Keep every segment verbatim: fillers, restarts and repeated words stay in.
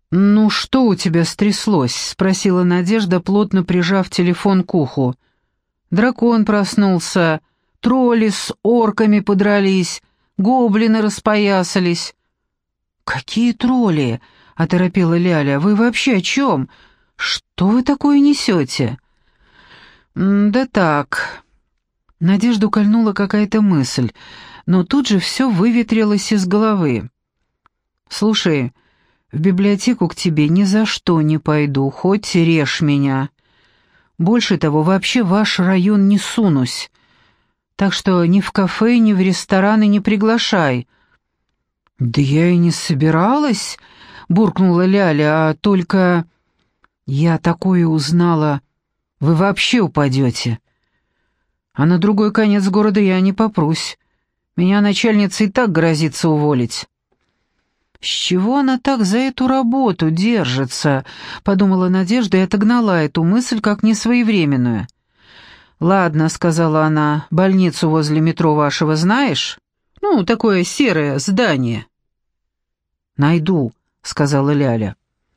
«Ну, что у тебя стряслось?» — спросила Надежда, плотно прижав телефон к уху. «Дракон проснулся, тролли с орками подрались, гоблины распоясались». «Какие тролли?» — оторопела Ляля. «Вы вообще о чем? Что вы такое несете?» М, «Да так...» Надежду кольнула какая-то мысль, но тут же все выветрилось из головы. «Слушай, в библиотеку к тебе ни за что не пойду, хоть режь меня. Больше того, вообще в ваш район не сунусь. Так что ни в кафе, ни в рестораны не приглашай». «Да я и не собиралась», — буркнула Ляля, — «а только...» «Я такое узнала. Вы вообще упадете. А на другой конец города я не попрусь. Меня начальница и так грозится уволить». «С чего она так за эту работу держится?» — подумала Надежда и отогнала эту мысль как несвоевременную. «Ладно», — сказала она, — «больницу возле метро вашего знаешь? Ну, такое серое здание». «Найду», — сказала Ляля.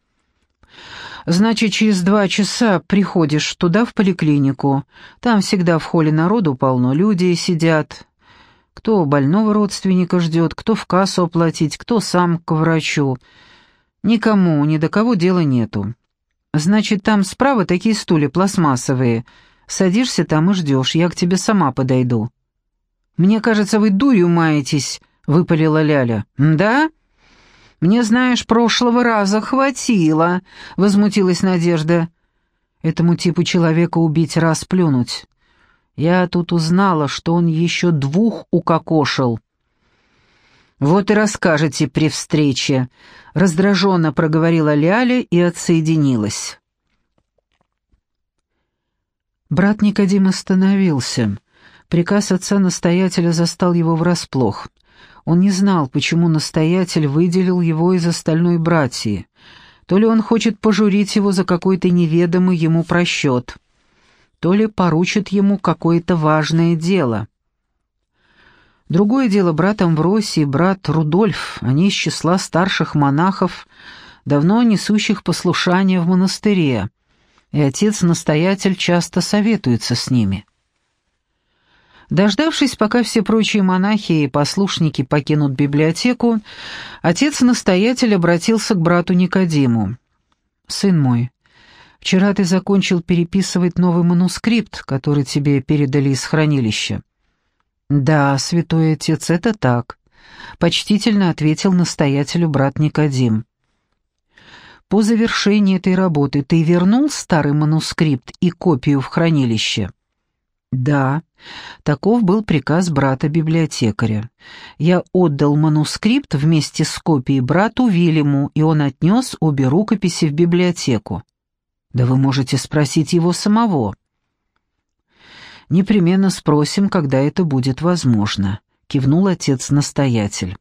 «Значит, через два часа приходишь туда, в поликлинику. Там всегда в холле народу полно, люди сидят. Кто больного родственника ждет, кто в кассу оплатить, кто сам к врачу. Никому, ни до кого дела нету. Значит, там справа такие стулья пластмассовые. Садишься там и ждешь, я к тебе сама подойду». «Мне кажется, вы дурью маетесь», — выпалила Ляля. «Да? Мне, знаешь, прошлого раза хватило», — возмутилась Надежда. «Этому типу человека убить, раз плюнуть. Я тут узнала, что он еще двух укокошил». «Вот и расскажете при встрече», — раздраженно проговорила Ляля и отсоединилась. Брат Никодим остановился. Приказ отца-настоятеля застал его врасплох. Он не знал, почему настоятель выделил его из остальной братьи. То ли он хочет пожурить его за какой-то неведомый ему просчет, то ли поручит ему какое-то важное дело. Другое дело брат Амвросий и брат Рудольф, они из числа старших монахов, давно несущих послушание в монастыре, и отец-настоятель часто советуется с ними. Дождавшись, пока все прочие монахи и послушники покинут библиотеку, отец-настоятель обратился к брату Никодиму. «Сын мой, вчера ты закончил переписывать новый манускрипт, который тебе передали из хранилища». «Да, святой отец, это так», — почтительно ответил настоятелю брат Никодим. «По завершении этой работы ты вернул старый манускрипт и копию в хранилище?» «Да, таков был приказ брата-библиотекаря. Я отдал манускрипт вместе с копией брату Вильяму, и он отнес обе рукописи в библиотеку. Да вы можете спросить его самого». «Непременно спросим, когда это будет возможно», — кивнул отец-настоятель.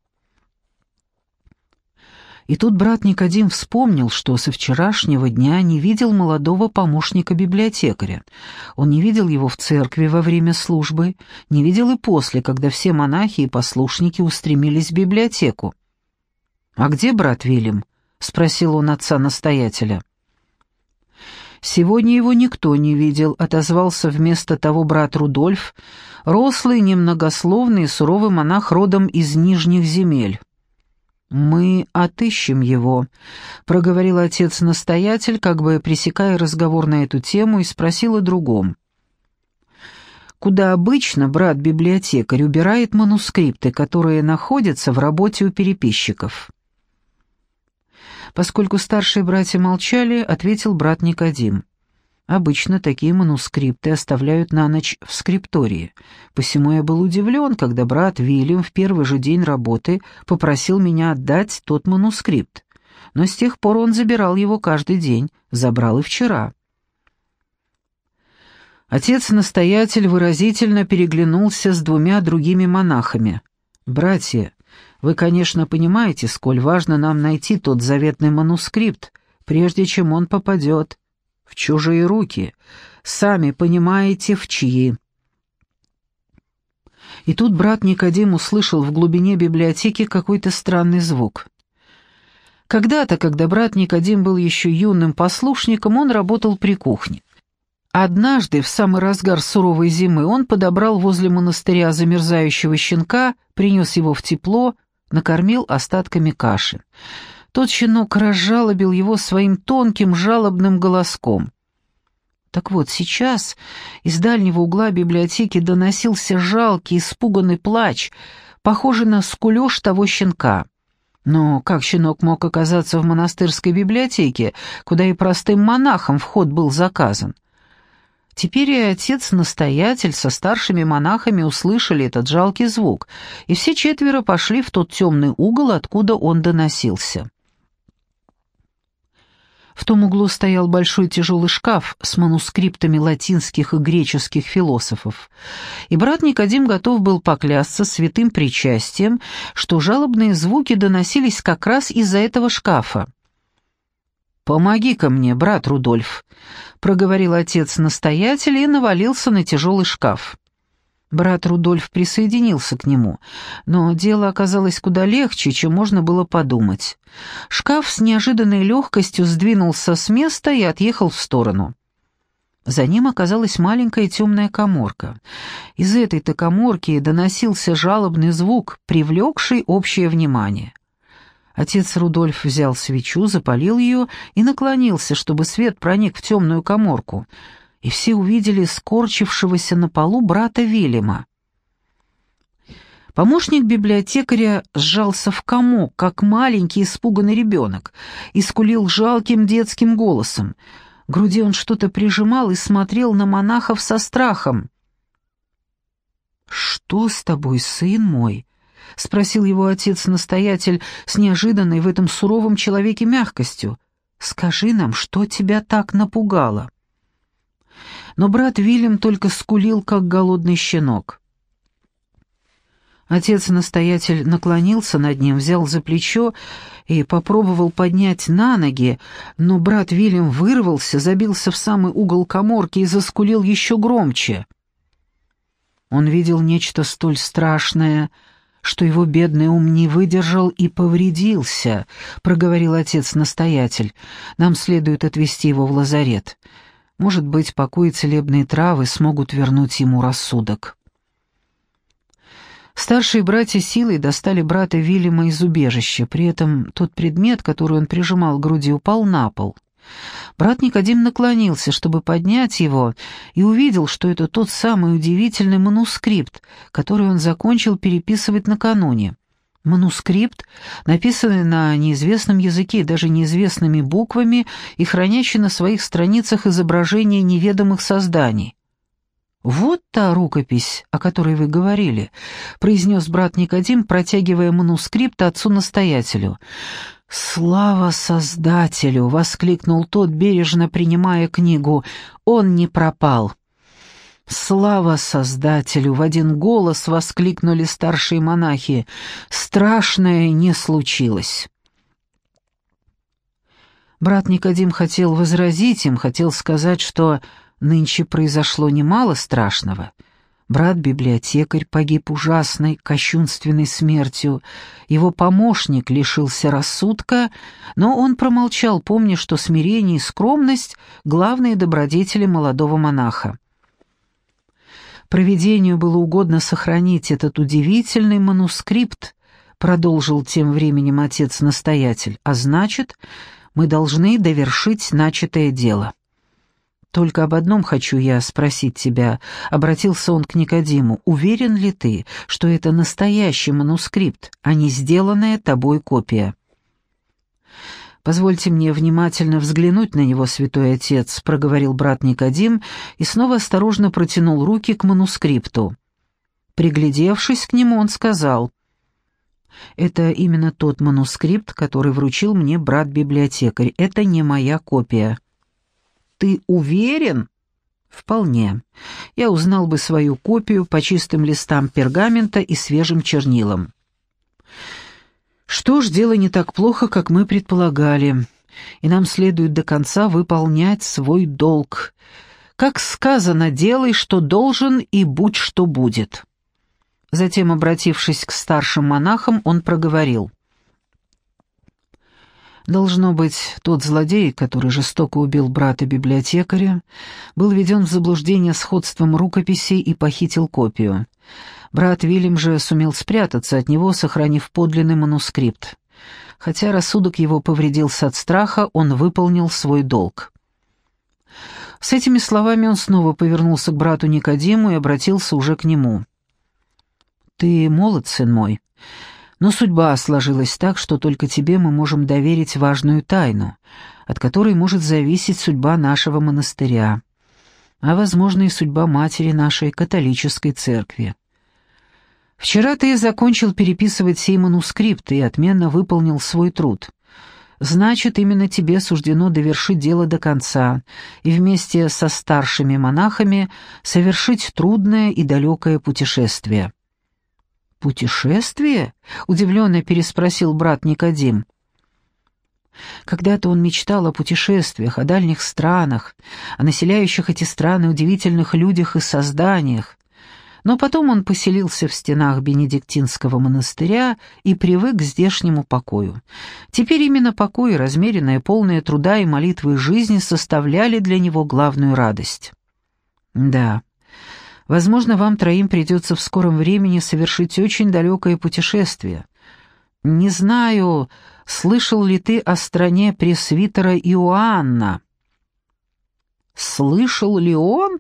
И тут брат Никодим вспомнил, что со вчерашнего дня не видел молодого помощника библиотекаря. Он не видел его в церкви во время службы, не видел и после, когда все монахи и послушники устремились в библиотеку. «А где брат Вильям?» — спросил он отца-настоятеля. «Сегодня его никто не видел», — отозвался вместо того брат Рудольф, рослый, немногословный, суровый монах родом из нижних земель. «Мы отыщем его», — проговорил отец-настоятель, как бы пресекая разговор на эту тему, и спросил о другом. «Куда обычно брат-библиотекарь убирает манускрипты, которые находятся в работе у переписчиков?» Поскольку старшие братья молчали, ответил брат Никодим. «Обычно такие манускрипты оставляют на ночь в скриптории. Посему я был удивлен, когда брат Вильям в первый же день работы попросил меня отдать тот манускрипт. Но с тех пор он забирал его каждый день, забрал и вчера». Отец-настоятель выразительно переглянулся с двумя другими монахами. «Братья, вы, конечно, понимаете, сколь важно нам найти тот заветный манускрипт, прежде чем он попадет в чужие руки. Сами понимаете, в чьи». И тут брат Никодим услышал в глубине библиотеки какой-то странный звук. Когда-то, когда брат Никодим был еще юным послушником, он работал при кухне. Однажды, в самый разгар суровой зимы, он подобрал возле монастыря замерзающего щенка, принес его в тепло, накормил остатками каши. Тот щенок разжалобил его своим тонким жалобным голоском. Так вот, сейчас из дальнего угла библиотеки доносился жалкий, испуганный плач, похожий на скулёж того щенка. Но как щенок мог оказаться в монастырской библиотеке, куда и простым монахам вход был заказан? Теперь и отец-настоятель со старшими монахами услышали этот жалкий звук, и все четверо пошли в тот темный угол, откуда он доносился. В том углу стоял большой тяжелый шкаф с манускриптами латинских и греческих философов, и брат Никодим готов был поклясться святым причастием, что жалобные звуки доносились как раз из-за этого шкафа. «Помоги-ка мне, брат Рудольф», — проговорил отец-настоятель и навалился на тяжелый шкаф. Брат Рудольф присоединился к нему, но дело оказалось куда легче, чем можно было подумать. Шкаф с неожиданной легкостью сдвинулся с места и отъехал в сторону. За ним оказалась маленькая темная каморка. Из этой-то каморки доносился жалобный звук, привлекший общее внимание. Отец Рудольф взял свечу, запалил ее и наклонился, чтобы свет проник в темную каморку, и все увидели скорчившегося на полу брата Вильяма. Помощник библиотекаря сжался в комок, как маленький испуганный ребенок, и скулил жалким детским голосом. К груди он что-то прижимал и смотрел на монахов со страхом. «Что с тобой, сын мой?» — спросил его отец-настоятель с неожиданной в этом суровом человеке мягкостью. «Скажи нам, что тебя так напугало?» Но брат Вильям только скулил, как голодный щенок. Отец-настоятель наклонился над ним, взял за плечо и попробовал поднять на ноги, но брат Вильям вырвался, забился в самый угол каморки и заскулил еще громче. Он видел нечто столь страшное, что его бедный ум не выдержал и повредился, — проговорил отец-настоятель. «Нам следует отвезти его в лазарет. Может быть, покой и целебные травы смогут вернуть ему рассудок». Старшие братья силой достали брата Вильяма из убежища, при этом тот предмет, который он прижимал к груди, упал на пол. Брат Никодим наклонился, чтобы поднять его, и увидел, что это тот самый удивительный манускрипт, который он закончил переписывать накануне. Манускрипт, написанный на неизвестном языке, даже неизвестными буквами, и хранящий на своих страницах изображения неведомых созданий. «Вот та рукопись, о которой вы говорили», — произнес брат Никодим, протягивая манускрипт отцу-настоятелю. «Слава Создателю!» — воскликнул тот, бережно принимая книгу. «Он не пропал!» «Слава Создателю!» — в один голос воскликнули старшие монахи. «Страшное не случилось!» Брат Никодим хотел возразить им, хотел сказать, что нынче произошло немало страшного. Брат-библиотекарь погиб ужасной, кощунственной смертью, его помощник лишился рассудка, но он промолчал, помня, что смирение и скромность — главные добродетели молодого монаха. «Провидению было угодно сохранить этот удивительный манускрипт», — продолжил тем временем отец-настоятель, «а значит, мы должны довершить начатое дело». «Только об одном хочу я спросить тебя», — обратился он к Никодиму. «Уверен ли ты, что это настоящий манускрипт, а не сделанная тобой копия?» «Позвольте мне внимательно взглянуть на него, святой отец», — проговорил брат Никодим и снова осторожно протянул руки к манускрипту. Приглядевшись к нему, он сказал: «Это именно тот манускрипт, который вручил мне брат-библиотекарь. Это не моя копия». «Ты уверен?» «Вполне. Я узнал бы свою копию по чистым листам пергамента и свежим чернилам». «Что ж, дело не так плохо, как мы предполагали, и нам следует до конца выполнять свой долг. Как сказано, делай, что должен, и будь, что будет». Затем, обратившись к старшим монахам, он проговорил: Должно быть, тот злодей, который жестоко убил брата-библиотекаря, был введен в заблуждение сходством рукописей и похитил копию. Брат Вильям же сумел спрятаться от него, сохранив подлинный манускрипт. Хотя рассудок его повредился от страха, он выполнил свой долг. С этими словами он снова повернулся к брату Никодиму и обратился уже к нему. «Ты молод, сын мой, но судьба сложилась так, что только тебе мы можем доверить важную тайну, от которой может зависеть судьба нашего монастыря, а, возможно, и судьба матери нашей католической церкви. Вчера ты закончил переписывать сей манускрипт и отменно выполнил свой труд. Значит, именно тебе суждено довершить дело до конца и вместе со старшими монахами совершить трудное и далекое путешествие». «Путешествие?» — удивленно переспросил брат Никодим. Когда-то он мечтал о путешествиях, о дальних странах, о населяющих эти страны удивительных людях и созданиях, но потом он поселился в стенах Бенедиктинского монастыря и привык к здешнему покою. Теперь именно покой, размеренная, полная труда и молитвы жизни составляли для него главную радость. «Да, возможно, вам троим придется в скором времени совершить очень далекое путешествие. Не знаю, слышал ли ты о стране пресвитера Иоанна?» «Слышал ли он?»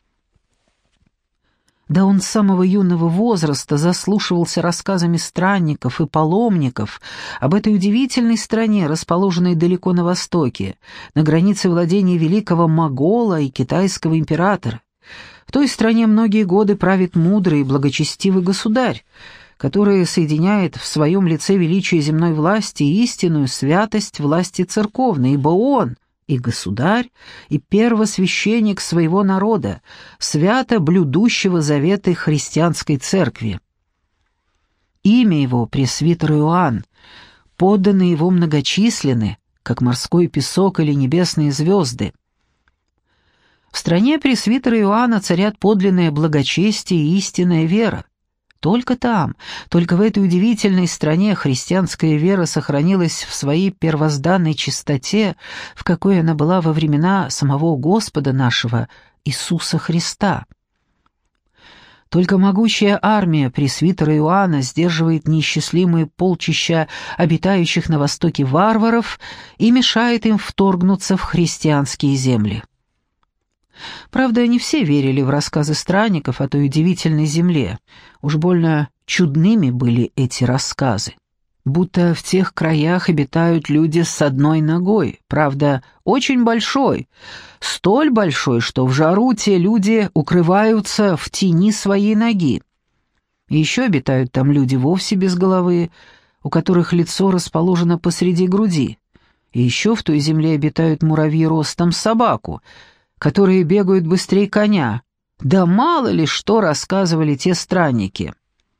Да он с самого юного возраста заслушивался рассказами странников и паломников об этой удивительной стране, расположенной далеко на востоке, на границе владения великого Могола и китайского императора. В той стране многие годы правит мудрый и благочестивый государь, который соединяет в своем лице величие земной власти и истинную святость власти церковной, ибо он — и государь, и первосвященник своего народа, свято блюдущего заветы христианской церкви. Имя его пресвитер Иоанн, подданные его многочисленны, как морской песок или небесные звезды. В стране пресвитера Иоанна царят подлинное благочестие и истинная вера. Только там, только в этой удивительной стране христианская вера сохранилась в своей первозданной чистоте, в какой она была во времена самого Господа нашего, Иисуса Христа. Только могучая армия пресвитера Иоанна сдерживает неисчислимые полчища обитающих на востоке варваров и мешает им вторгнуться в христианские земли. Правда, не все верили в рассказы странников о той удивительной земле. Уж больно чудными были эти рассказы. Будто в тех краях обитают люди с одной ногой, правда, очень большой, столь большой, что в жару те люди укрываются в тени своей ноги. И еще обитают там люди вовсе без головы, у которых лицо расположено посреди груди. И еще в той земле обитают муравьи ростом с собаку, которые бегают быстрее коня. Да мало ли что рассказывали те странники.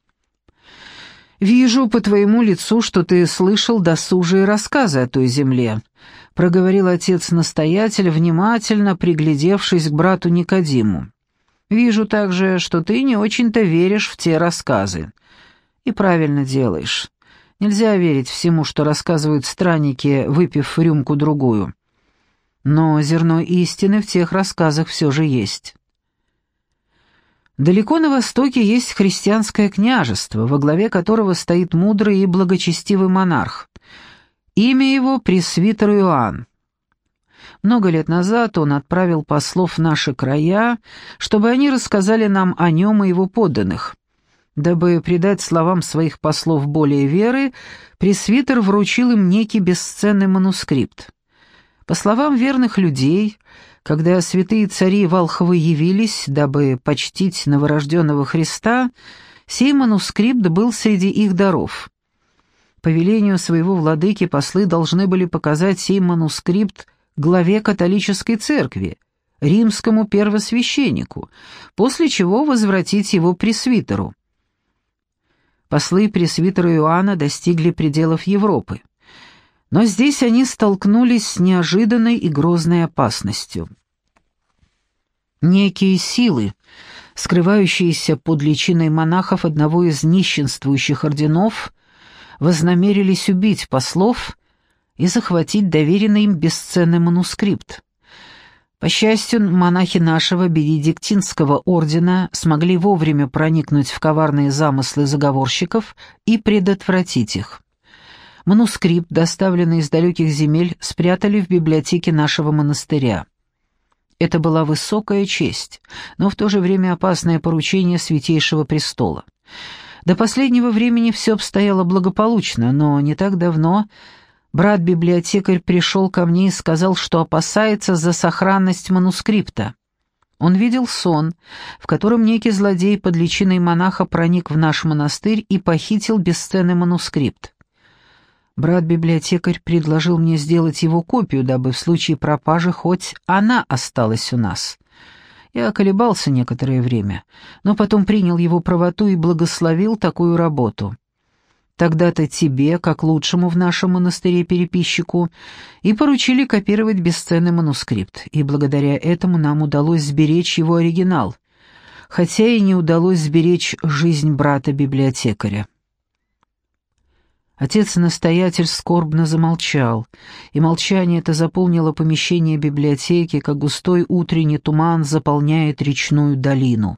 «Вижу по твоему лицу, что ты слышал досужие рассказы о той земле», — проговорил отец-настоятель, внимательно приглядевшись к брату Никодиму. «Вижу также, что ты не очень-то веришь в те рассказы. И правильно делаешь. Нельзя верить всему, что рассказывают странники, выпив рюмку-другую. Но зерно истины в тех рассказах все же есть. Далеко на востоке есть христианское княжество, во главе которого стоит мудрый и благочестивый монарх. Имя его пресвитер Иоанн. Много лет назад он отправил послов в наши края, чтобы они рассказали нам о нем и его подданных. Дабы придать словам своих послов более веры, пресвитер вручил им некий бесценный манускрипт. По словам верных людей, когда святые цари Волхвы явились, дабы почтить новорожденного Христа, сей манускрипт был среди их даров. По велению своего владыки послы должны были показать сей манускрипт главе католической церкви, римскому первосвященнику, после чего возвратить его пресвитеру. Послы пресвитера Иоанна достигли пределов Европы. Но здесь они столкнулись с неожиданной и грозной опасностью. Некие силы, скрывающиеся под личиной монахов одного из нищенствующих орденов, вознамерились убить послов и захватить доверенный им бесценный манускрипт. По счастью, монахи нашего бенедиктинского ордена смогли вовремя проникнуть в коварные замыслы заговорщиков и предотвратить их. Манускрипт, доставленный из далеких земель, спрятали в библиотеке нашего монастыря. Это была высокая честь, но в то же время опасное поручение Святейшего Престола. До последнего времени все обстояло благополучно, но не так давно брат-библиотекарь пришел ко мне и сказал, что опасается за сохранность манускрипта. Он видел сон, в котором некий злодей под личиной монаха проник в наш монастырь и похитил бесценный манускрипт. Брат-библиотекарь предложил мне сделать его копию, дабы в случае пропажи хоть она осталась у нас. Я колебался некоторое время, но потом принял его правоту и благословил такую работу. Тогда-то тебе, как лучшему в нашем монастыре переписчику, и поручили копировать бесценный манускрипт, и благодаря этому нам удалось сберечь его оригинал, хотя и не удалось сберечь жизнь брата-библиотекаря. Отец-настоятель скорбно замолчал, и молчание это заполнило помещение библиотеки, как густой утренний туман заполняет речную долину.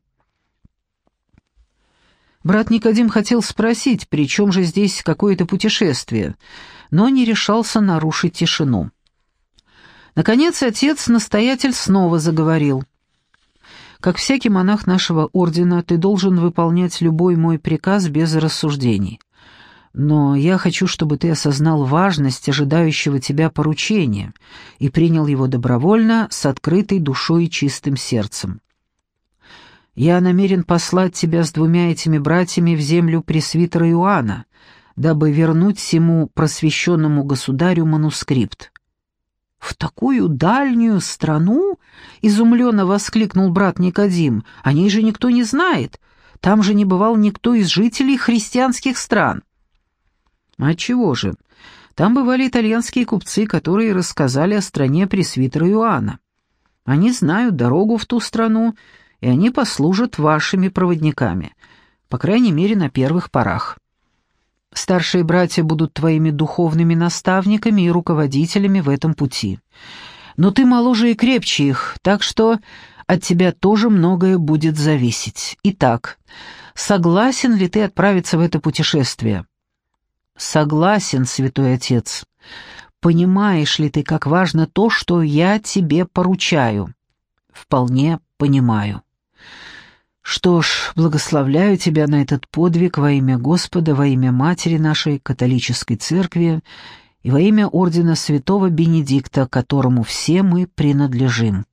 Брат Никодим хотел спросить, при чем же здесь какое-то путешествие, но не решался нарушить тишину. Наконец отец-настоятель снова заговорил. «Как всякий монах нашего ордена, ты должен выполнять любой мой приказ без рассуждений. Но я хочу, чтобы ты осознал важность ожидающего тебя поручения и принял его добровольно, с открытой душой и чистым сердцем. Я намерен послать тебя с двумя этими братьями в землю пресвитера Иоанна, дабы вернуть всему просвещенному государю манускрипт». «В такую дальнюю страну?» — изумленно воскликнул брат Никодим. «О ней же никто не знает. Там же не бывал никто из жителей христианских стран». «Отчего же? Там бывали итальянские купцы, которые рассказали о стране пресвитера Иоанна. Они знают дорогу в ту страну, и они послужат вашими проводниками, по крайней мере, на первых порах. Старшие братья будут твоими духовными наставниками и руководителями в этом пути. Но ты моложе и крепче их, так что от тебя тоже многое будет зависеть. Итак, согласен ли ты отправиться в это путешествие?» «Согласен, святой отец. Понимаешь ли ты, как важно то, что я тебе поручаю?» «Вполне понимаю». «Что ж, благословляю тебя на этот подвиг во имя Господа, во имя Матери нашей, католической церкви и во имя ордена святого Бенедикта, которому все мы принадлежим».